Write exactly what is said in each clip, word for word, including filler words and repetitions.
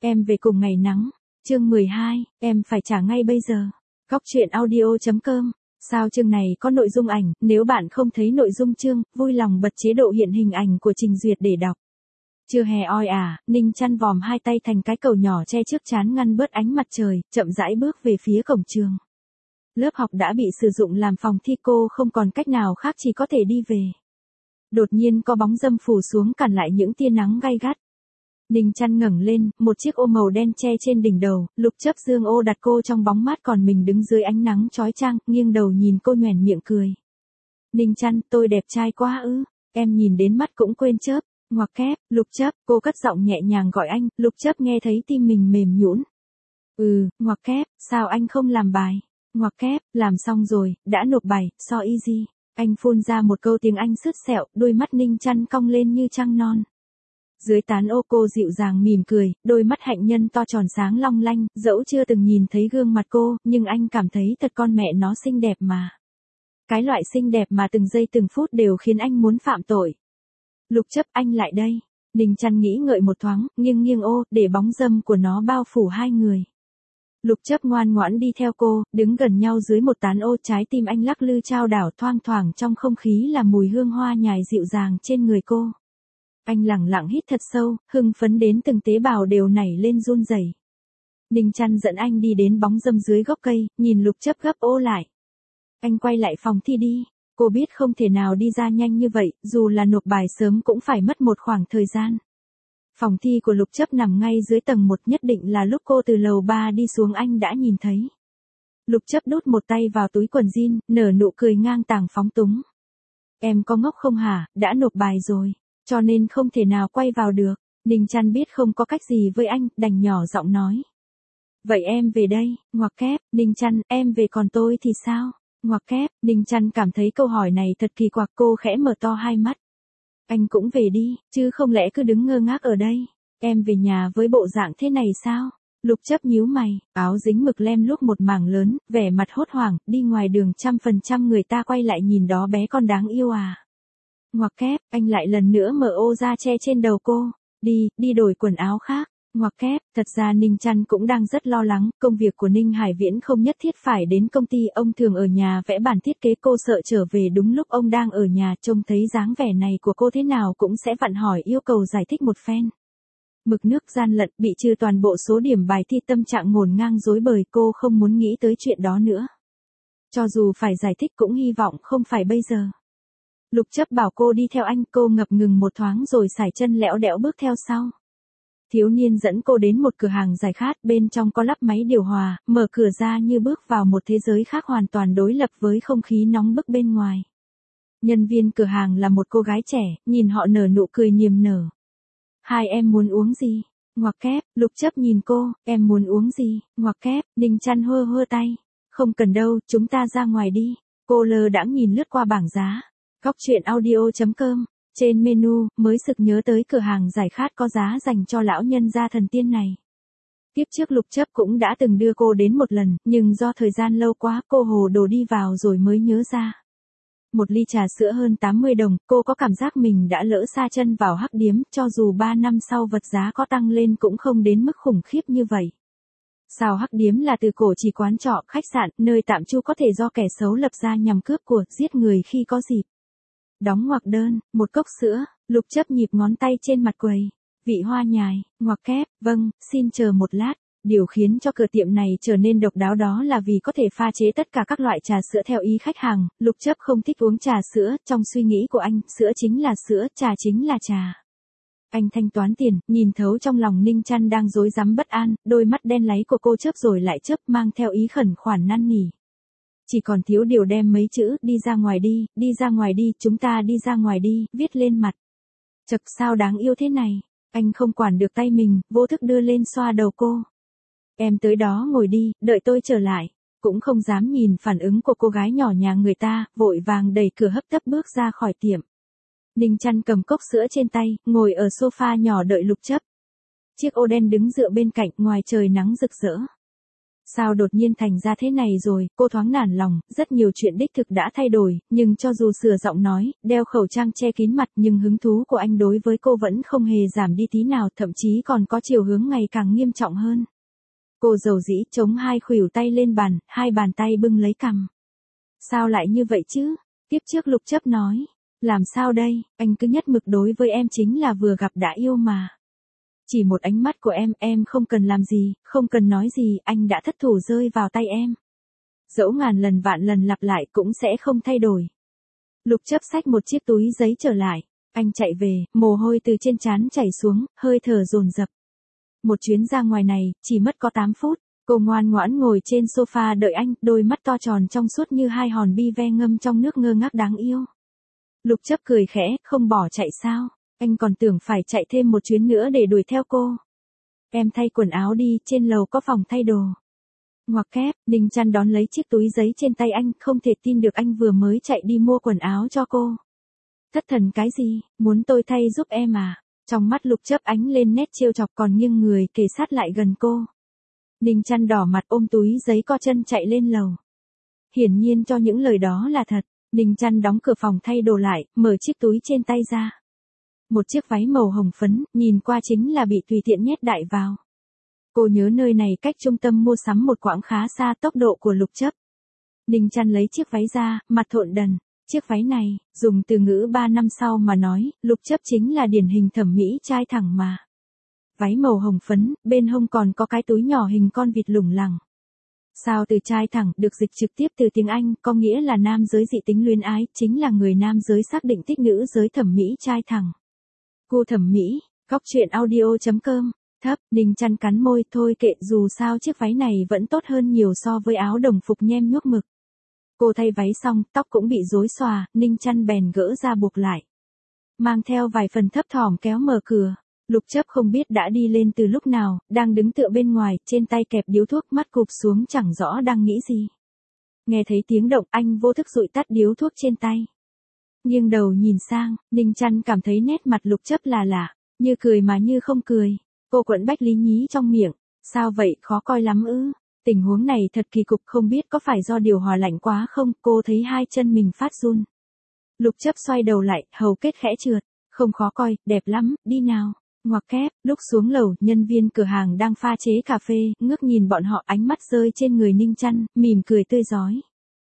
Em về cùng ngày nắng. Chương mười hai, em phải trả ngay bây giờ. Góc truyện audio chấm com. Sao chương này có nội dung ảnh, nếu bạn không thấy nội dung chương, vui lòng bật chế độ hiện hình ảnh của trình duyệt để đọc. Chưa hè oi à, Ninh chăn vòm hai tay thành cái cầu nhỏ che trước trán ngăn bớt ánh mặt trời, chậm rãi bước về phía cổng trường. Lớp học đã bị sử dụng làm phòng thi, cô không còn cách nào khác chỉ có thể đi về. Đột nhiên có bóng râm phủ xuống cản lại những tia nắng gay gắt. Ninh chăn ngẩng lên, một chiếc ô màu đen che trên đỉnh đầu, Lục Chấp dương ô đặt cô trong bóng mát còn mình đứng dưới ánh nắng chói chang, nghiêng đầu nhìn cô nhoẻn miệng cười. Ninh chăn, tôi đẹp trai quá ư, em nhìn đến mắt cũng quên chớp, ngoặc kép, Lục Chấp, cô cất giọng nhẹ nhàng gọi anh, Lục Chấp nghe thấy tim mình mềm nhũn. Ừ, ngoặc kép, sao anh không làm bài? Ngoặc kép, làm xong rồi, đã nộp bài, so easy. Anh phun ra một câu tiếng Anh sứt sẹo, đôi mắt Ninh chăn cong lên như trăng non. Dưới tán ô cô dịu dàng mỉm cười, đôi mắt hạnh nhân to tròn sáng long lanh, dẫu chưa từng nhìn thấy gương mặt cô, nhưng anh cảm thấy thật con mẹ nó xinh đẹp mà. Cái loại xinh đẹp mà từng giây từng phút đều khiến anh muốn phạm tội. Lục Chấp, anh lại đây. Ninh chăn nghĩ ngợi một thoáng, nghiêng nghiêng ô, để bóng râm của nó bao phủ hai người. Lục Chấp ngoan ngoãn đi theo cô, đứng gần nhau dưới một tán ô, trái tim anh lắc lư chao đảo, thoang thoảng trong không khí là mùi hương hoa nhài dịu dàng trên người cô. Anh lẳng lặng hít thật sâu, hưng phấn đến từng tế bào đều nảy lên run rẩy. Ninh chăn dẫn anh đi đến bóng râm dưới gốc cây, nhìn Lục Chấp gấp ô lại. Anh quay lại phòng thi đi. Cô biết không thể nào đi ra nhanh như vậy, dù là nộp bài sớm cũng phải mất một khoảng thời gian. Phòng thi của Lục Chấp nằm ngay dưới tầng một, nhất định là lúc cô từ lầu ba đi xuống anh đã nhìn thấy. Lục Chấp đút một tay vào túi quần jean, nở nụ cười ngang tàng phóng túng. Em có ngốc không hả, đã nộp bài rồi, cho nên không thể nào quay vào được. Ninh chăn biết không có cách gì với anh, đành nhỏ giọng nói. Vậy em về đây, ngoặc kép, Ninh chăn, em về còn tôi thì sao? Ngoặc kép, Ninh chăn cảm thấy câu hỏi này thật kỳ quặc, cô khẽ mở to hai mắt. Anh cũng về đi, chứ không lẽ cứ đứng ngơ ngác ở đây. Em về nhà với bộ dạng thế này sao? Lục Chấp nhíu mày, áo dính mực lem luốc một mảng lớn, vẻ mặt hốt hoảng, đi ngoài đường trăm phần trăm người ta quay lại nhìn đó bé con đáng yêu à. Ngoặc kép, anh lại lần nữa mở ô ra che trên đầu cô. Đi, đi đổi quần áo khác. Ngoặc kép, thật ra Ninh chăn cũng đang rất lo lắng, công việc của Ninh Hải Viễn không nhất thiết phải đến công ty, ông thường ở nhà vẽ bản thiết kế, cô sợ trở về đúng lúc ông đang ở nhà, trông thấy dáng vẻ này của cô thế nào cũng sẽ vặn hỏi yêu cầu giải thích một phen. Mực nước gian lận, bị trừ toàn bộ số điểm bài thi, tâm trạng ngổn ngang rối bời, cô không muốn nghĩ tới chuyện đó nữa. Cho dù phải giải thích cũng hy vọng không phải bây giờ. Lục Chấp bảo cô đi theo anh, cô ngập ngừng một thoáng rồi sải chân lẽo đẽo bước theo sau. Thiếu niên dẫn cô đến một cửa hàng giải khát, bên trong có lắp máy điều hòa, mở cửa ra như bước vào một thế giới khác hoàn toàn đối lập với không khí nóng bức bên ngoài. Nhân viên cửa hàng là một cô gái trẻ, nhìn họ nở nụ cười niềm nở. Hai em muốn uống gì? Ngoặc kép, Lục Chấp nhìn cô, em muốn uống gì? Ngoặc kép, Ninh chăn hơ hơ tay. Không cần đâu, chúng ta ra ngoài đi. Cô lơ đãng nhìn lướt qua bảng giá. Góc truyện audio chấm com. Trên menu, mới sực nhớ tới cửa hàng giải khát có giá dành cho lão nhân gia thần tiên này. Tiếp trước Lục Chấp cũng đã từng đưa cô đến một lần, nhưng do thời gian lâu quá, cô hồ đồ đi vào rồi mới nhớ ra. Một ly trà sữa hơn tám mươi đồng, cô có cảm giác mình đã lỡ sa chân vào hắc điếm, cho dù ba năm sau vật giá có tăng lên cũng không đến mức khủng khiếp như vậy. Sao hắc điếm là từ cổ chỉ quán trọ, khách sạn, nơi tạm trú có thể do kẻ xấu lập ra nhằm cướp của, giết người khi có dịp. Đóng ngoặc đơn, một cốc sữa, Lục Chấp nhịp ngón tay trên mặt quầy. Vị hoa nhài, ngoặc kép, vâng, xin chờ một lát. Điều khiến cho cửa tiệm này trở nên độc đáo đó là vì có thể pha chế tất cả các loại trà sữa theo ý khách hàng. Lục Chấp không thích uống trà sữa, trong suy nghĩ của anh, sữa chính là sữa, trà chính là trà. Anh thanh toán tiền, nhìn thấu trong lòng Ninh chăn đang rối rắm bất an, đôi mắt đen láy của cô chớp rồi lại chớp, mang theo ý khẩn khoản năn nỉ. Chỉ còn thiếu điều đem mấy chữ, đi ra ngoài đi, đi ra ngoài đi, chúng ta đi ra ngoài đi, viết lên mặt. Chật, sao đáng yêu thế này, anh không quản được tay mình, vô thức đưa lên xoa đầu cô. Em tới đó ngồi đi, đợi tôi trở lại. Cũng không dám nhìn phản ứng của cô gái nhỏ nhà người ta, vội vàng đẩy cửa hấp tấp bước ra khỏi tiệm. Ninh chăn cầm cốc sữa trên tay, ngồi ở sofa nhỏ đợi Lục Chấp. Chiếc ô đen đứng dựa bên cạnh, ngoài trời nắng rực rỡ. Sao đột nhiên thành ra thế này rồi, cô thoáng nản lòng, rất nhiều chuyện đích thực đã thay đổi, nhưng cho dù sửa giọng nói, đeo khẩu trang che kín mặt nhưng hứng thú của anh đối với cô vẫn không hề giảm đi tí nào, thậm chí còn có chiều hướng ngày càng nghiêm trọng hơn. Cô dầu dĩ chống hai khuỷu tay lên bàn, hai bàn tay bưng lấy cằm. Sao lại như vậy chứ? Tiếp trước Lục Chấp nói. Làm sao đây, anh cứ nhất mực đối với em chính là vừa gặp đã yêu mà. Chỉ một ánh mắt của em, em không cần làm gì, không cần nói gì, anh đã thất thủ rơi vào tay em. Dẫu ngàn lần vạn lần lặp lại cũng sẽ không thay đổi. Lục Chấp xách một chiếc túi giấy trở lại. Anh chạy về, mồ hôi từ trên trán chảy xuống, hơi thở dồn dập. Một chuyến ra ngoài này, chỉ mất có tám phút. Cô ngoan ngoãn ngồi trên sofa đợi anh, đôi mắt to tròn trong suốt như hai hòn bi ve ngâm trong nước ngơ ngác đáng yêu. Lục Chấp cười khẽ, không bỏ chạy sao? Anh còn tưởng phải chạy thêm một chuyến nữa để đuổi theo cô. Em thay quần áo đi, trên lầu có phòng thay đồ. Ngoặc kép, Ninh Chăn đón lấy chiếc túi giấy trên tay anh, không thể tin được anh vừa mới chạy đi mua quần áo cho cô. Thất thần cái gì, muốn tôi thay giúp em à? Trong mắt Lục Chấp ánh lên nét trêu chọc còn nghiêng người kề sát lại gần cô. Ninh Chăn đỏ mặt ôm túi giấy co chân chạy lên lầu. Hiển nhiên cho những lời đó là thật, Ninh Chăn đóng cửa phòng thay đồ lại, mở chiếc túi trên tay ra. Một chiếc váy màu hồng phấn, nhìn qua chính là bị tùy tiện nhét đại vào. Cô nhớ nơi này cách trung tâm mua sắm một quãng khá xa tốc độ của Lục Chấp. Ninh Chăn lấy chiếc váy ra, mặt thộn đần. Chiếc váy này, dùng từ ngữ ba năm sau mà nói, Lục Chấp chính là điển hình thẩm mỹ trai thẳng mà. Váy màu hồng phấn, bên hông còn có cái túi nhỏ hình con vịt lủng lẳng. Sao từ trai thẳng được dịch trực tiếp từ tiếng Anh, có nghĩa là nam giới dị tính luyến ái, chính là người nam giới xác định thích nữ giới thẩm mỹ trai thẳng. Gu thẩm mỹ, góc truyện audio chấm com, thấp, Ninh Chăn cắn môi, thôi kệ, dù sao chiếc váy này vẫn tốt hơn nhiều so với áo đồng phục nhem nhuốc mực. Cô thay váy xong, tóc cũng bị rối xòa, Ninh Chăn bèn gỡ ra buộc lại. Mang theo vài phần thấp thỏm kéo mở cửa. Lục Chấp không biết đã đi lên từ lúc nào, đang đứng tựa bên ngoài, trên tay kẹp điếu thuốc, mắt cụp xuống chẳng rõ đang nghĩ gì. Nghe thấy tiếng động, anh vô thức dụi tắt điếu thuốc trên tay. Nghiêng đầu nhìn sang, Ninh Chăn cảm thấy nét mặt Lục Chấp là lạ, như cười mà như không cười. Cô quẫn bách lý nhí trong miệng, sao vậy, khó coi lắm ư? Tình huống này thật kỳ cục, không biết có phải do điều hòa lạnh quá không, cô thấy hai chân mình phát run. Lục Chấp xoay đầu lại, hầu kết khẽ trượt, không khó coi, đẹp lắm, đi nào. Ngoặc kép, lúc xuống lầu, nhân viên cửa hàng đang pha chế cà phê, ngước nhìn bọn họ, ánh mắt rơi trên người Ninh Chăn, mỉm cười tươi rói.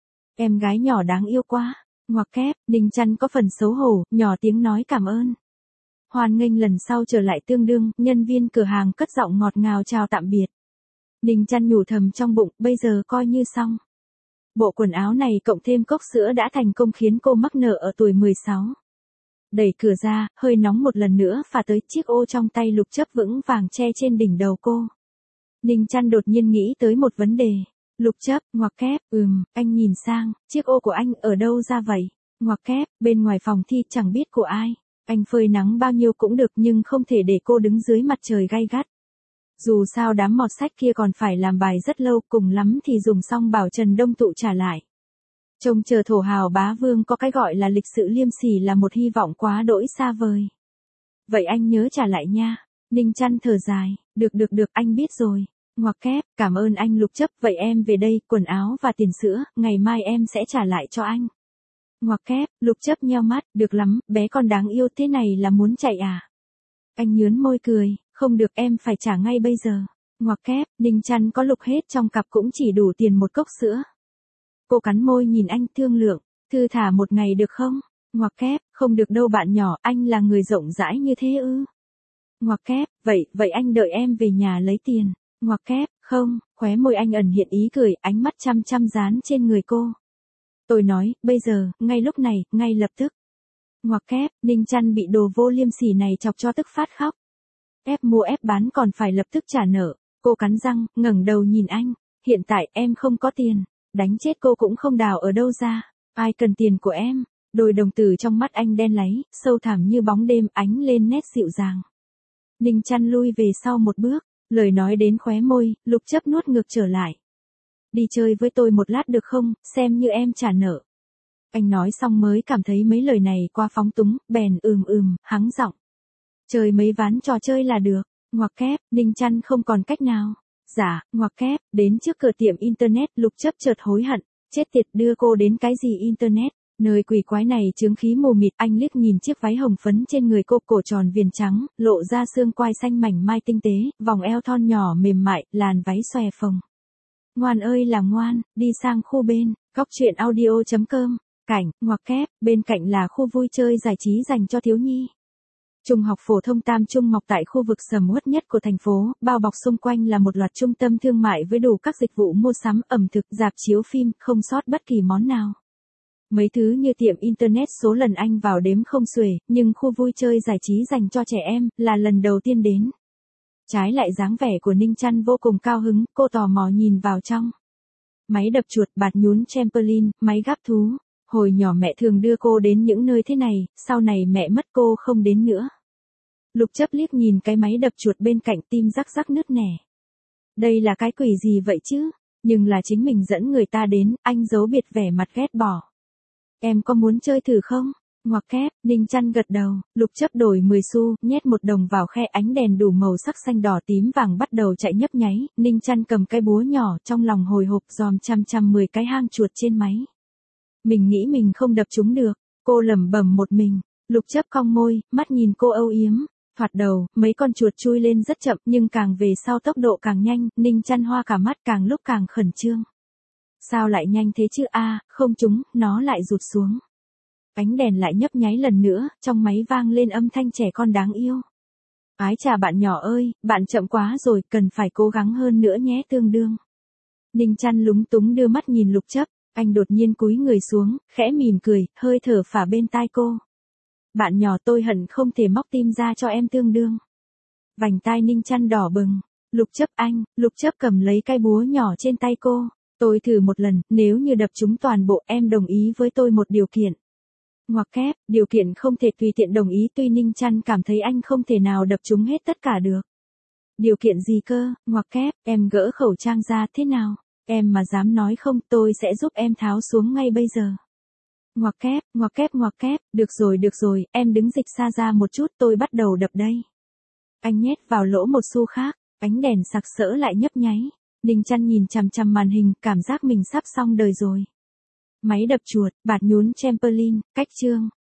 Em gái nhỏ đáng yêu quá. Ngoặc kép, Ninh Chăn có phần xấu hổ, nhỏ tiếng nói cảm ơn. Hoan nghênh lần sau trở lại tương đương, nhân viên cửa hàng cất giọng ngọt ngào chào tạm biệt. Ninh Chăn nhủ thầm trong bụng, bây giờ coi như xong. Bộ quần áo này cộng thêm cốc sữa đã thành công khiến cô mắc nợ ở tuổi mười sáu. Đẩy cửa ra, hơi nóng một lần nữa phả tới, chiếc ô trong tay Lục Chấp vững vàng che trên đỉnh đầu cô. Ninh Chăn đột nhiên nghĩ tới một vấn đề. Lục Chấp, ngoặc kép, ừm, anh nhìn sang, chiếc ô của anh ở đâu ra vậy? Ngoặc kép, bên ngoài phòng thi chẳng biết của ai. Anh phơi nắng bao nhiêu cũng được nhưng không thể để cô đứng dưới mặt trời gay gắt. Dù sao đám mọt sách kia còn phải làm bài rất lâu, cùng lắm thì dùng xong bảo Trần Đông Tụ trả lại. Trông chờ thổ hào bá vương có cái gọi là lịch sự liêm sỉ là một hy vọng quá đỗi xa vời. Vậy anh nhớ trả lại nha. Ninh Chăn thở dài, được được được, anh biết rồi. Ngoặc kép, cảm ơn anh Lục Chấp, vậy em về đây, quần áo và tiền sữa, ngày mai em sẽ trả lại cho anh. Ngoặc kép, Lục Chấp nheo mắt, được lắm, bé con đáng yêu thế này là muốn chạy à? Anh nhướn môi cười, không được, em phải trả ngay bây giờ. Ngoặc kép, Ninh Chăn có lục hết trong cặp cũng chỉ đủ tiền một cốc sữa. Cô cắn môi nhìn anh, thương lượng, thư thả một ngày được không? Ngoặc kép, không được đâu bạn nhỏ, anh là người rộng rãi như thế ư? Ngoặc kép, vậy, vậy anh đợi em về nhà lấy tiền. Ngoặc kép, không, khóe môi anh ẩn hiện ý cười, ánh mắt chăm chăm dán trên người cô. Tôi nói, bây giờ, ngay lúc này, ngay lập tức. Ngoặc kép, Ninh Chăn bị đồ vô liêm sỉ này chọc cho tức phát khóc. Ép mua ép bán còn phải lập tức trả nợ. Cô cắn răng, ngẩng đầu nhìn anh. Hiện tại em không có tiền. Đánh chết cô cũng không đào ở đâu ra. Ai cần tiền của em? Đôi đồng tử trong mắt anh đen láy, sâu thẳm như bóng đêm, ánh lên nét dịu dàng. Ninh Chăn lui về sau một bước. Lời nói đến khóe môi, Lục Chấp nuốt ngược trở lại. Đi chơi với tôi một lát được không, xem như em trả nợ. Anh nói xong mới cảm thấy mấy lời này quá phóng túng, bèn ừm ừm, hắng giọng. Chơi mấy ván trò chơi là được. Ngoặc kép, Ninh Chăn không còn cách nào. Dạ, ngoặc kép, đến trước cửa tiệm internet, Lục Chấp chợt hối hận, chết tiệt, đưa cô đến cái gì internet, nơi quỷ quái này chướng khí mù mịt. Anh liếc nhìn chiếc váy hồng phấn trên người cô, cổ tròn viền trắng, lộ ra xương quai xanh mảnh mai tinh tế, vòng eo thon nhỏ mềm mại, làn váy xòe phồng. Ngoan ơi là ngoan, đi sang khu bên, góc truyện audio chấm com, cảnh, ngoặc kép, bên cạnh là khu vui chơi giải trí dành cho thiếu nhi. Trung học phổ thông Tam Trung mọc tại khu vực sầm uất nhất của thành phố, bao bọc xung quanh là một loạt trung tâm thương mại với đủ các dịch vụ mua sắm, ẩm thực, rạp chiếu phim, không sót bất kỳ món nào. Mấy thứ như tiệm internet số lần anh vào đếm không xuể, nhưng khu vui chơi giải trí dành cho trẻ em là lần đầu tiên đến. Trái lại dáng vẻ của Ninh Chăn vô cùng cao hứng, cô tò mò nhìn vào trong. Máy đập chuột, bạt nhún trampoline, máy gắp thú. Hồi nhỏ mẹ thường đưa cô đến những nơi thế này, sau này mẹ mất cô không đến nữa. Lục Chấp liếc nhìn cái máy đập chuột bên cạnh, tim rắc rắc nứt nẻ. Đây là cái quỷ gì vậy chứ? Nhưng là chính mình dẫn người ta đến, anh giấu biệt vẻ mặt ghét bỏ. Em có muốn chơi thử không? Ngoặc kép, Ninh Chăn gật đầu, Lục Chấp đổi mười xu, nhét một đồng vào khe, ánh đèn đủ màu sắc xanh đỏ tím vàng bắt đầu chạy nhấp nháy, Ninh Chăn cầm cái búa nhỏ, trong lòng hồi hộp dòm chăm chăm mười cái hang chuột trên máy. Mình nghĩ mình không đập chúng được, cô lẩm bẩm một mình. Lục Chấp cong môi, mắt nhìn cô âu yếm. Thoạt đầu, mấy con chuột chui lên rất chậm, nhưng càng về sau tốc độ càng nhanh, Ninh Chăn hoa cả mắt, càng lúc càng khẩn trương. Sao lại nhanh thế chứ a, à, không trúng, nó lại rụt xuống. Ánh đèn lại nhấp nháy lần nữa, trong máy vang lên âm thanh trẻ con đáng yêu. Ái chà bạn nhỏ ơi, bạn chậm quá rồi, cần phải cố gắng hơn nữa nhé tương đương. Ninh Chăn lúng túng đưa mắt nhìn Lục Chấp, anh đột nhiên cúi người xuống, khẽ mỉm cười, hơi thở phả bên tai cô. Bạn nhỏ tôi hận không thể móc tim ra cho em tương đương. Vành tai Ninh Chăn đỏ bừng, Lục Chấp anh, Lục Chấp cầm lấy cái búa nhỏ trên tay cô. Tôi thử một lần, nếu như đập chúng toàn bộ em đồng ý với tôi một điều kiện. Ngoặc kép, điều kiện không thể tùy tiện đồng ý, tuy Ninh Chăn cảm thấy anh không thể nào đập chúng hết tất cả được. Điều kiện gì cơ? Ngoặc kép, em gỡ khẩu trang ra thế nào? Em mà dám nói không, tôi sẽ giúp em tháo xuống ngay bây giờ. Ngoặc kép, ngoặc kép ngoặc kép, được rồi được rồi, em đứng dịch xa ra một chút, tôi bắt đầu đập đây. Anh nhét vào lỗ một xu khác, ánh đèn sặc sỡ lại nhấp nháy. Ninh Chăn nhìn chằm chằm màn hình, cảm giác mình sắp xong đời rồi. Máy đập chuột, bạt nhún trampoline, cách chương.